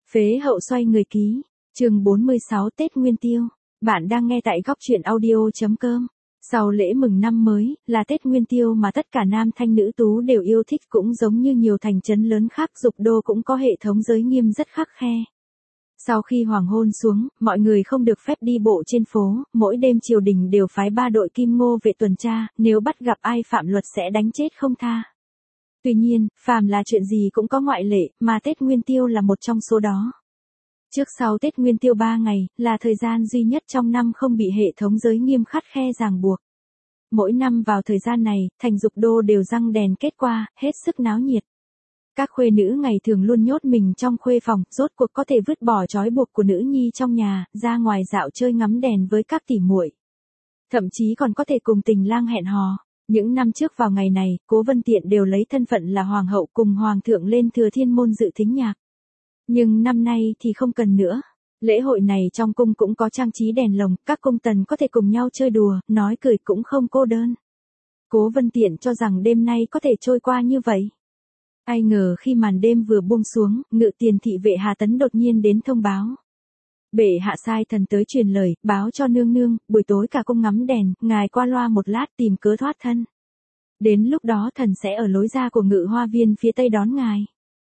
Phế hậu xoay người ký, chương 46 Tết Nguyên Tiêu. Bạn đang nghe tại góc truyện audio.com. Sau lễ mừng năm mới, là Tết Nguyên Tiêu mà tất cả nam thanh nữ tú đều yêu thích, cũng giống như nhiều thành trấn lớn khác, Dục Đô cũng có hệ thống giới nghiêm rất khắt khe. Sau khi hoàng hôn xuống, mọi người không được phép đi bộ trên phố, mỗi đêm triều đình đều phái 3 đội kim ngô vệ tuần tra, nếu bắt gặp ai phạm luật sẽ đánh chết không tha. Tuy nhiên, phàm là chuyện gì cũng có ngoại lệ, mà Tết Nguyên Tiêu là một trong số đó. Trước sau Tết Nguyên Tiêu 3 ngày, là thời gian duy nhất trong năm không bị hệ thống giới nghiêm khắt khe ràng buộc. Mỗi năm vào thời gian này, thành Dục Đô đều răng đèn kết qua, hết sức náo nhiệt. Các khuê nữ ngày thường luôn nhốt mình trong khuê phòng, rốt cuộc có thể vứt bỏ trói buộc của nữ nhi trong nhà, ra ngoài dạo chơi ngắm đèn với các tỉ muội. Thậm chí còn có thể cùng tình lang hẹn hò. Những năm trước vào ngày này, Cố Vân Tiện đều lấy thân phận là hoàng hậu cùng hoàng thượng lên Thừa Thiên Môn dự thính nhạc. Nhưng năm nay thì không cần nữa. Lễ hội này trong cung cũng có trang trí đèn lồng, các cung tần có thể cùng nhau chơi đùa, nói cười cũng không cô đơn. Cố Vân Tiện cho rằng đêm nay có thể trôi qua như vậy. Ai ngờ khi màn đêm vừa buông xuống, Ngự Tiền thị vệ Hà Tấn đột nhiên đến thông báo. Bệ hạ sai thần tới truyền lời, báo cho nương nương, buổi tối cả cung ngắm đèn, ngài qua loa một lát tìm cớ thoát thân. Đến lúc đó thần sẽ ở lối ra của Ngự Hoa Viên phía tây đón ngài.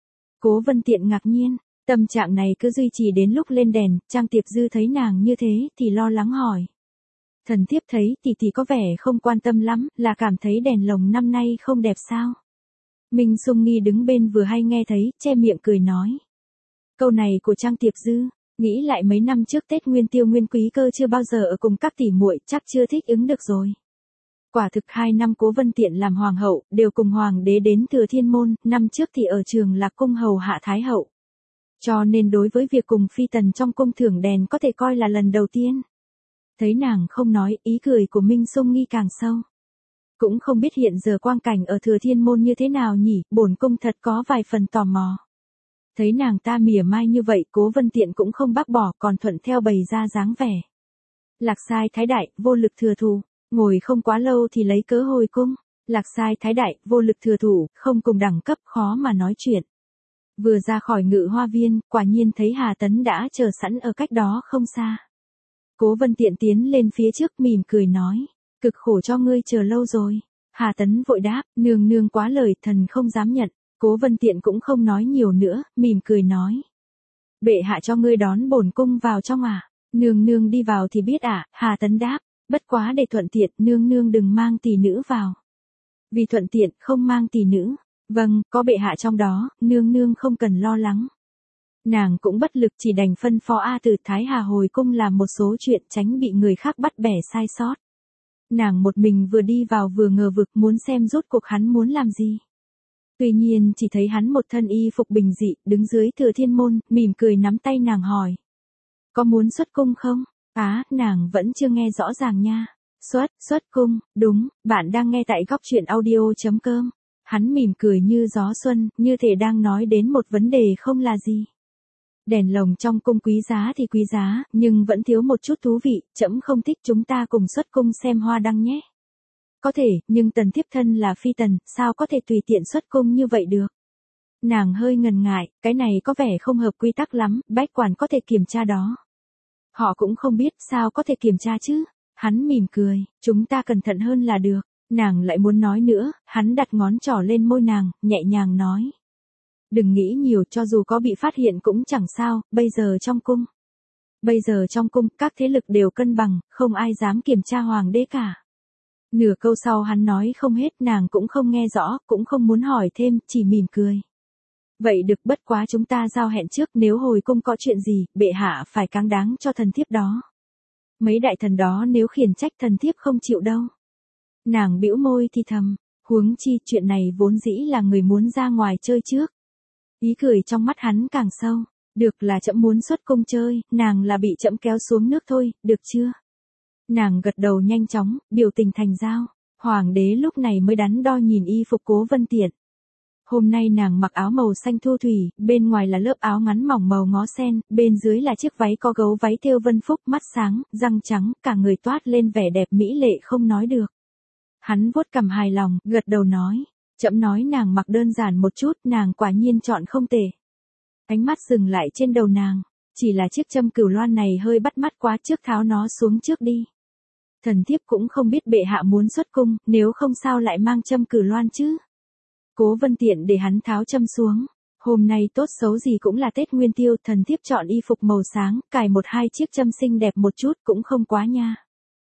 Cố Vân Tiện ngạc nhiên, tâm trạng này cứ duy trì đến lúc lên đèn, Trang Tiệp Dư thấy nàng như thế thì lo lắng hỏi. Thần thiếp thấy tỷ có vẻ không quan tâm lắm, là cảm thấy đèn lồng năm nay không đẹp sao? Minh Sung Nghi đứng bên vừa hay nghe thấy, che miệng cười nói. Câu này của Trang Tiệp Dư, nghĩ lại mấy năm trước Tết Nguyên Tiêu Nguyên Quý Cơ chưa bao giờ ở cùng các tỷ muội, chắc chưa thích ứng được rồi. Quả thực 2 năm Cố Vân Tiện làm hoàng hậu, đều cùng hoàng đế đến Thừa Thiên Môn, năm trước thì ở Trường Lạc cung hầu hạ thái hậu. Cho nên đối với việc cùng phi tần trong cung thưởng đèn có thể coi là lần đầu tiên. Thấy nàng không nói, ý cười của Minh Sung Nghi càng sâu. Cũng không biết hiện giờ quang cảnh ở Thừa Thiên Môn như thế nào nhỉ, bổn cung thật có vài phần tò mò. Thấy nàng ta mỉa mai như vậy, Cố Vân Tiện cũng không bác bỏ, còn thuận theo bày ra dáng vẻ. Lạc sai thái đại, vô lực thừa thù, ngồi không quá lâu thì lấy cớ hồi cung. Lạc sai thái đại, vô lực thừa thủ, không cùng đẳng cấp, khó mà nói chuyện. Vừa ra khỏi Ngự Hoa Viên, quả nhiên thấy Hà Tấn đã chờ sẵn ở cách đó không xa. Cố Vân Tiện tiến lên phía trước mỉm cười nói, cực khổ cho ngươi chờ lâu rồi. Hà Tấn vội đáp, nương nương quá lời, thần không dám nhận. Cố Vân Tiện cũng không nói nhiều nữa, mỉm cười nói. Bệ hạ cho ngươi đón bổn cung vào trong à? Nương nương đi vào thì biết à? Hà Tấn đáp, bất quá để thuận tiện, nương nương đừng mang tỷ nữ vào. Vì thuận tiện, không mang tỷ nữ. Vâng, có bệ hạ trong đó, nương nương không cần lo lắng. Nàng cũng bất lực, chỉ đành phân phó A Từ Thái Hà hồi cung làm một số chuyện tránh bị người khác bắt bẻ sai sót. Nàng một mình vừa đi vào vừa ngờ vực, muốn xem rốt cuộc hắn muốn làm gì. Tuy nhiên chỉ thấy hắn một thân y phục bình dị, đứng dưới Thừa Thiên Môn, mỉm cười nắm tay nàng hỏi. Có muốn xuất cung không? Nàng vẫn chưa nghe rõ ràng nha. Xuất cung, đúng, bạn đang nghe tại góc truyện audio.com. Hắn mỉm cười như gió xuân, như thể đang nói đến một vấn đề không là gì. Đèn lồng trong cung quý giá thì quý giá, nhưng vẫn thiếu một chút thú vị, trẫm không thích, chúng ta cùng xuất cung xem hoa đăng nhé. Có thể, nhưng tần thiếp thân là phi tần, sao có thể tùy tiện xuất cung như vậy được? Nàng hơi ngần ngại, cái này có vẻ không hợp quy tắc lắm, bách quản có thể kiểm tra đó. Họ cũng không biết, sao có thể kiểm tra chứ? Hắn mỉm cười, chúng ta cẩn thận hơn là được. Nàng lại muốn nói nữa, hắn đặt ngón trỏ lên môi nàng, nhẹ nhàng nói. Đừng nghĩ nhiều, cho dù có bị phát hiện cũng chẳng sao, bây giờ trong cung, các thế lực đều cân bằng, không ai dám kiểm tra hoàng đế cả. Nửa câu sau hắn nói không hết, nàng cũng không nghe rõ, cũng không muốn hỏi thêm, chỉ mỉm cười. Vậy được, bất quá chúng ta giao hẹn trước, nếu hồi cung có chuyện gì, bệ hạ phải cáng đáng cho thần thiếp đó. Mấy đại thần đó nếu khiển trách thần thiếp không chịu đâu. Nàng bĩu môi thì thầm, huống chi chuyện này vốn dĩ là người muốn ra ngoài chơi trước. Ý cười trong mắt hắn càng sâu, được là trẫm muốn xuất cung chơi, nàng là bị trẫm kéo xuống nước thôi, được chưa? Nàng gật đầu nhanh chóng, biểu tình thành dao. Hoàng đế lúc này mới đắn đo nhìn y phục Cố Vân Tiện. Hôm nay nàng mặc áo màu xanh thu thủy, bên ngoài là lớp áo ngắn mỏng màu ngó sen, bên dưới là chiếc váy có gấu váy thêu vân phúc, mắt sáng, răng trắng, cả người toát lên vẻ đẹp mỹ lệ không nói được. Hắn vuốt cằm hài lòng, gật đầu nói, trẫm nói nàng mặc đơn giản một chút, nàng quả nhiên chọn không tệ. Ánh mắt dừng lại trên đầu nàng. Chỉ là chiếc châm cửu loan này hơi bắt mắt quá, trước tháo nó xuống trước đi. Thần thiếp cũng không biết bệ hạ muốn xuất cung, nếu không sao lại mang châm cửu loan chứ. Cố Vân tiện để hắn tháo châm xuống. Hôm nay tốt xấu gì cũng là Tết Nguyên Tiêu, thần thiếp chọn y phục màu sáng, cài một hai chiếc châm xinh đẹp một chút cũng không quá nha.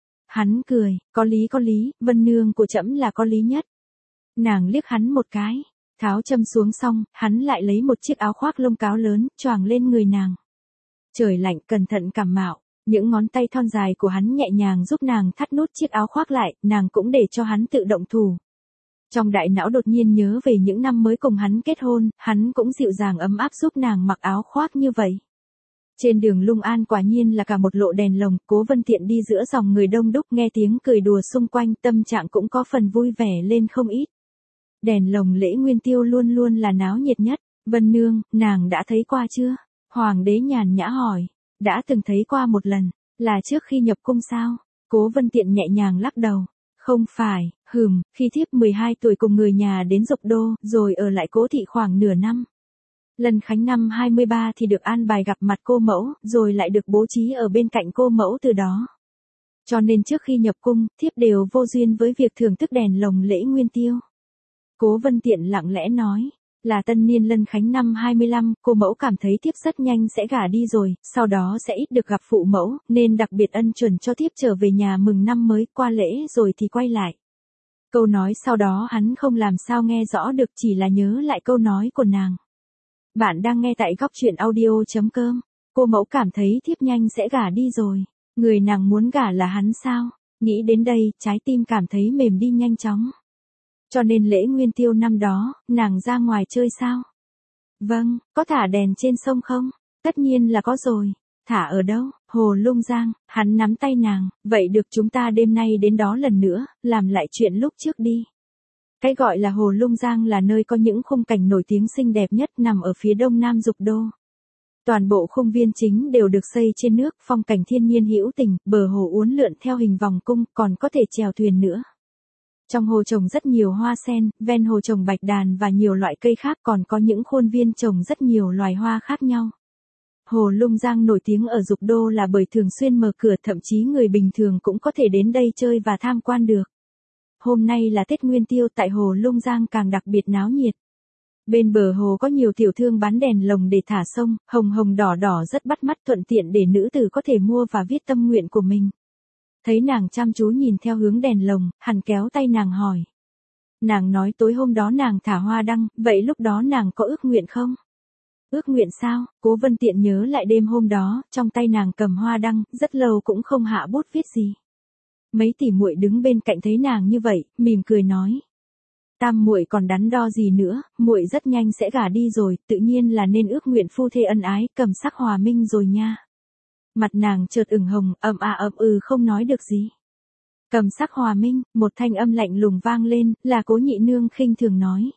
Hắn cười, có lý, Vân nương của trẫm là có lý nhất. Nàng liếc hắn một cái, tháo châm xuống xong, hắn lại lấy một chiếc áo khoác lông cáo lớn, choàng lên người nàng. Trời lạnh, cẩn thận cảm mạo, những ngón tay thon dài của hắn nhẹ nhàng giúp nàng thắt nút chiếc áo khoác lại, nàng cũng để cho hắn tự động thủ. Trong đại não đột nhiên nhớ về những năm mới cùng hắn kết hôn, hắn cũng dịu dàng ấm áp giúp nàng mặc áo khoác như vậy. Trên đường Lung An quả nhiên là cả một lộ đèn lồng, Cố Vân tiện đi giữa dòng người đông đúc, nghe tiếng cười đùa xung quanh, tâm trạng cũng có phần vui vẻ lên không ít. Đèn lồng lễ Nguyên Tiêu luôn luôn là náo nhiệt nhất. Vân nương, nàng đã thấy qua chưa? Hoàng đế nhàn nhã hỏi. Đã từng thấy qua một lần, là trước khi nhập cung sao? Cố Vân tiện nhẹ nhàng lắc đầu. Không phải, khi thiếp 12 tuổi cùng người nhà đến Dục Đô, rồi ở lại Cố thị khoảng nửa năm. Lần khánh năm 23 thì được an bài gặp mặt cô mẫu, rồi lại được bố trí ở bên cạnh cô mẫu từ đó. Cho nên trước khi nhập cung, thiếp đều vô duyên với việc thưởng thức đèn lồng lễ Nguyên Tiêu. Cố Vân tiện lặng lẽ nói, là tân niên Lân khánh năm 25, cô mẫu cảm thấy thiếp rất nhanh sẽ gả đi rồi, sau đó sẽ ít được gặp phụ mẫu, nên đặc biệt ân chuẩn cho thiếp trở về nhà mừng năm mới, qua lễ rồi thì quay lại. Câu nói sau đó hắn không làm sao nghe rõ được, chỉ là nhớ lại câu nói của nàng. Bạn đang nghe tại góc truyện audio.com. Cô mẫu cảm thấy thiếp nhanh sẽ gả đi rồi. Người nàng muốn gả là hắn sao? Nghĩ đến đây, trái tim cảm thấy mềm đi nhanh chóng. Cho nên lễ Nguyên Tiêu năm đó, nàng ra ngoài chơi sao? Vâng, có thả đèn trên sông không? Tất nhiên là có rồi. Thả ở đâu? Hồ Lung Giang. Hắn nắm tay nàng. Vậy được, chúng ta đêm nay đến đó lần nữa, làm lại chuyện lúc trước đi. Cái gọi là Hồ Lung Giang là nơi có những khung cảnh nổi tiếng xinh đẹp nhất, nằm ở phía đông nam Dục Đô. Toàn bộ khung viên chính đều được xây trên nước, phong cảnh thiên nhiên hữu tình, bờ hồ uốn lượn theo hình vòng cung, còn có thể chèo thuyền nữa. Trong hồ trồng rất nhiều hoa sen, ven hồ trồng bạch đàn và nhiều loại cây khác, còn có những khuôn viên trồng rất nhiều loài hoa khác nhau. Hồ Lung Giang nổi tiếng ở Dục Đô là bởi thường xuyên mở cửa, thậm chí người bình thường cũng có thể đến đây chơi và tham quan được. Hôm nay là Tết Nguyên Tiêu, tại Hồ Lung Giang càng đặc biệt náo nhiệt. Bên bờ hồ có nhiều tiểu thương bán đèn lồng để thả sông, hồng hồng đỏ đỏ rất bắt mắt, thuận tiện để nữ tử có thể mua và viết tâm nguyện của mình. Thấy nàng chăm chú nhìn theo hướng đèn lồng, hắn kéo tay nàng hỏi. Nàng nói tối hôm đó nàng thả hoa đăng, vậy lúc đó nàng có ước nguyện không? Ước nguyện sao? Cố Vân tiện nhớ lại đêm hôm đó, trong tay nàng cầm hoa đăng, rất lâu cũng không hạ bút viết gì. Mấy tỷ muội đứng bên cạnh thấy nàng như vậy, mỉm cười nói. Tam muội còn đắn đo gì nữa, muội rất nhanh sẽ gả đi rồi, tự nhiên là nên ước nguyện phu thê ân ái, cầm sắc hòa minh rồi nha. Mặt nàng chợt ửng hồng, không nói được gì. Cầm sắc hòa minh, một thanh âm lạnh lùng vang lên, là Cố nhị nương khinh thường nói.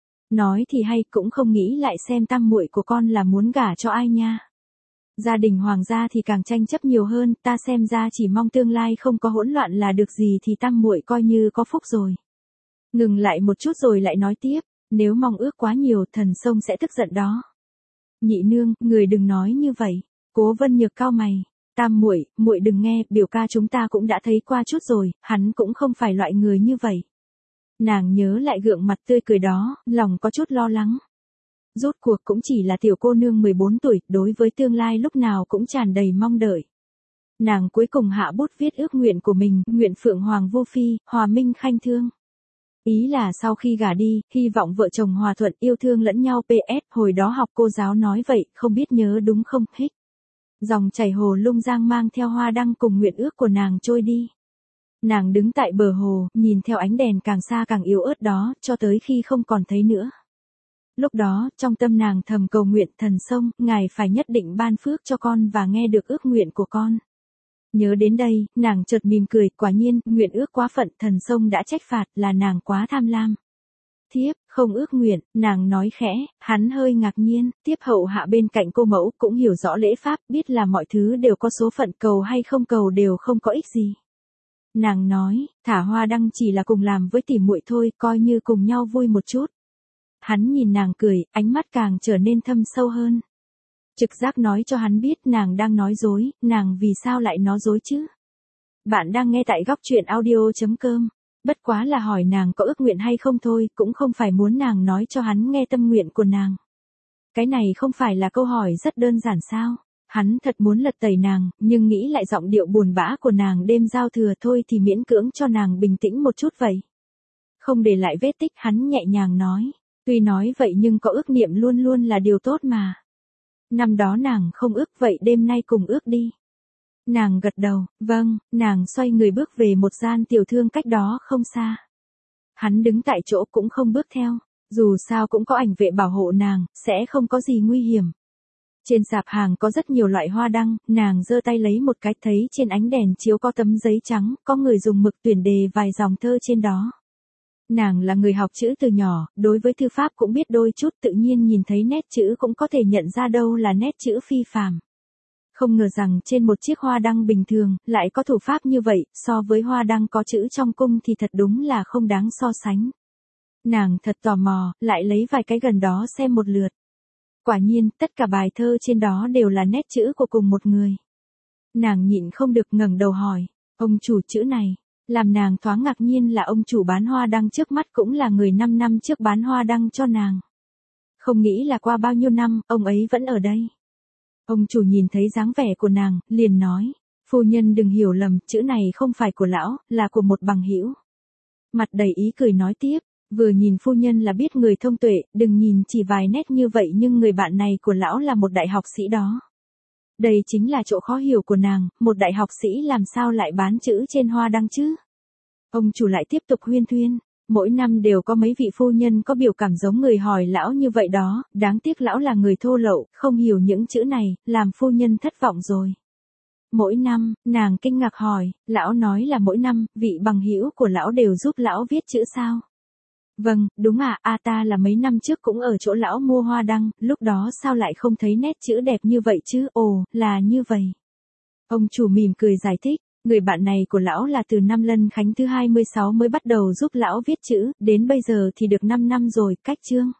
Nói thì hay, cũng không nghĩ lại xem tam muội của con là muốn gả cho ai nha. Gia đình hoàng gia thì càng tranh chấp nhiều hơn, ta xem ra chỉ mong tương lai không có hỗn loạn là được, gì thì tam muội coi như có phúc rồi. Ngừng lại một chút rồi lại nói tiếp, nếu mong ước quá nhiều, thần sông sẽ tức giận đó. Nhị nương, người đừng nói như vậy. Cố Vân Nhược cau mày. Tam muội, muội đừng nghe, biểu ca chúng ta cũng đã thấy qua chút rồi, hắn cũng không phải loại người như vậy. Nàng nhớ lại gượng mặt tươi cười đó, lòng có chút lo lắng. Rốt cuộc cũng chỉ là tiểu cô nương 14 tuổi, đối với tương lai lúc nào cũng tràn đầy mong đợi. Nàng cuối cùng hạ bút viết ước nguyện của mình, nguyện phượng hoàng vô phi, hòa minh khanh thương. Ý là sau khi gả đi, hy vọng vợ chồng hòa thuận yêu thương lẫn nhau, PS, hồi đó học cô giáo nói vậy, không biết nhớ đúng không, hích. Dòng chảy Hồ Lung Giang mang theo hoa đăng cùng nguyện ước của nàng trôi đi. Nàng đứng tại bờ hồ, nhìn theo ánh đèn càng xa càng yếu ớt đó, cho tới khi không còn thấy nữa. Lúc đó, trong tâm nàng thầm cầu nguyện, thần sông, ngài phải nhất định ban phước cho con và nghe được ước nguyện của con. Nhớ đến đây, nàng chợt mỉm cười, quả nhiên, nguyện ước quá phận, thần sông đã trách phạt, là nàng quá tham lam. Thiếp, không ước nguyện, nàng nói khẽ, hắn hơi ngạc nhiên, tiếp hậu hạ bên cạnh cô mẫu cũng hiểu rõ lễ pháp, biết là mọi thứ đều có số phận, cầu hay không cầu đều không có ích gì. Nàng nói, thả hoa đăng chỉ là cùng làm với tỷ muội thôi, coi như cùng nhau vui một chút. Hắn nhìn nàng cười, ánh mắt càng trở nên thâm sâu hơn. Trực giác nói cho hắn biết nàng đang nói dối, nàng vì sao lại nói dối chứ? Bạn đang nghe tại góc truyện audio.com. Bất quá là hỏi nàng có ước nguyện hay không thôi, cũng không phải muốn nàng nói cho hắn nghe tâm nguyện của nàng. Cái này không phải là câu hỏi rất đơn giản sao? Hắn thật muốn lật tẩy nàng, nhưng nghĩ lại giọng điệu buồn bã của nàng đêm giao thừa thôi thì miễn cưỡng cho nàng bình tĩnh một chút vậy. Không để lại vết tích, hắn nhẹ nhàng nói. Tuy nói vậy nhưng có ước niệm luôn luôn là điều tốt mà. Năm đó nàng không ước, vậy đêm nay cùng ước đi. Nàng gật đầu, vâng, nàng xoay người bước về một gian tiểu thương cách đó không xa. Hắn đứng tại chỗ cũng không bước theo, dù sao cũng có ảnh vệ bảo hộ nàng, sẽ không có gì nguy hiểm. Trên sạp hàng có rất nhiều loại hoa đăng, nàng giơ tay lấy một cái, thấy trên ánh đèn chiếu có tấm giấy trắng, có người dùng mực tuyển đề vài dòng thơ trên đó. Nàng là người học chữ từ nhỏ, đối với thư pháp cũng biết đôi chút, tự nhiên nhìn thấy nét chữ cũng có thể nhận ra đâu là nét chữ phi phàm. Không ngờ rằng trên một chiếc hoa đăng bình thường, lại có thủ pháp như vậy, so với hoa đăng có chữ trong cung thì thật đúng là không đáng so sánh. Nàng thật tò mò, lại lấy vài cái gần đó xem một lượt. Quả nhiên, tất cả bài thơ trên đó đều là nét chữ của cùng một người. Nàng nhịn không được ngẩng đầu hỏi, ông chủ chữ này, làm nàng thoáng ngạc nhiên là ông chủ bán hoa đăng trước mắt cũng là người 5 năm trước bán hoa đăng cho nàng. Không nghĩ là qua bao nhiêu năm, ông ấy vẫn ở đây. Ông chủ nhìn thấy dáng vẻ của nàng, liền nói, phu nhân đừng hiểu lầm, chữ này không phải của lão, là của một bằng hữu. Mặt đầy ý cười nói tiếp, vừa nhìn phu nhân là biết người thông tuệ, đừng nhìn chỉ vài nét như vậy nhưng người bạn này của lão là một đại học sĩ đó. Đây chính là chỗ khó hiểu của nàng, một đại học sĩ làm sao lại bán chữ trên hoa đăng chứ? Ông chủ lại tiếp tục huyên thuyên, mỗi năm đều có mấy vị phu nhân có biểu cảm giống người hỏi lão như vậy đó, đáng tiếc lão là người thô lậu, không hiểu những chữ này, làm phu nhân thất vọng rồi. Mỗi năm, nàng kinh ngạc hỏi, lão nói là mỗi năm, vị bằng hữu của lão đều giúp lão viết chữ sao? Vâng, đúng ta là mấy năm trước cũng ở chỗ lão mua hoa đăng, lúc đó sao lại không thấy nét chữ đẹp như vậy chứ? Ồ, là như vậy. Ông chủ mỉm cười giải thích, người bạn này của lão là từ năm Lân Khánh thứ 26 mới bắt đầu giúp lão viết chữ, đến bây giờ thì được 5 năm rồi, cách chương.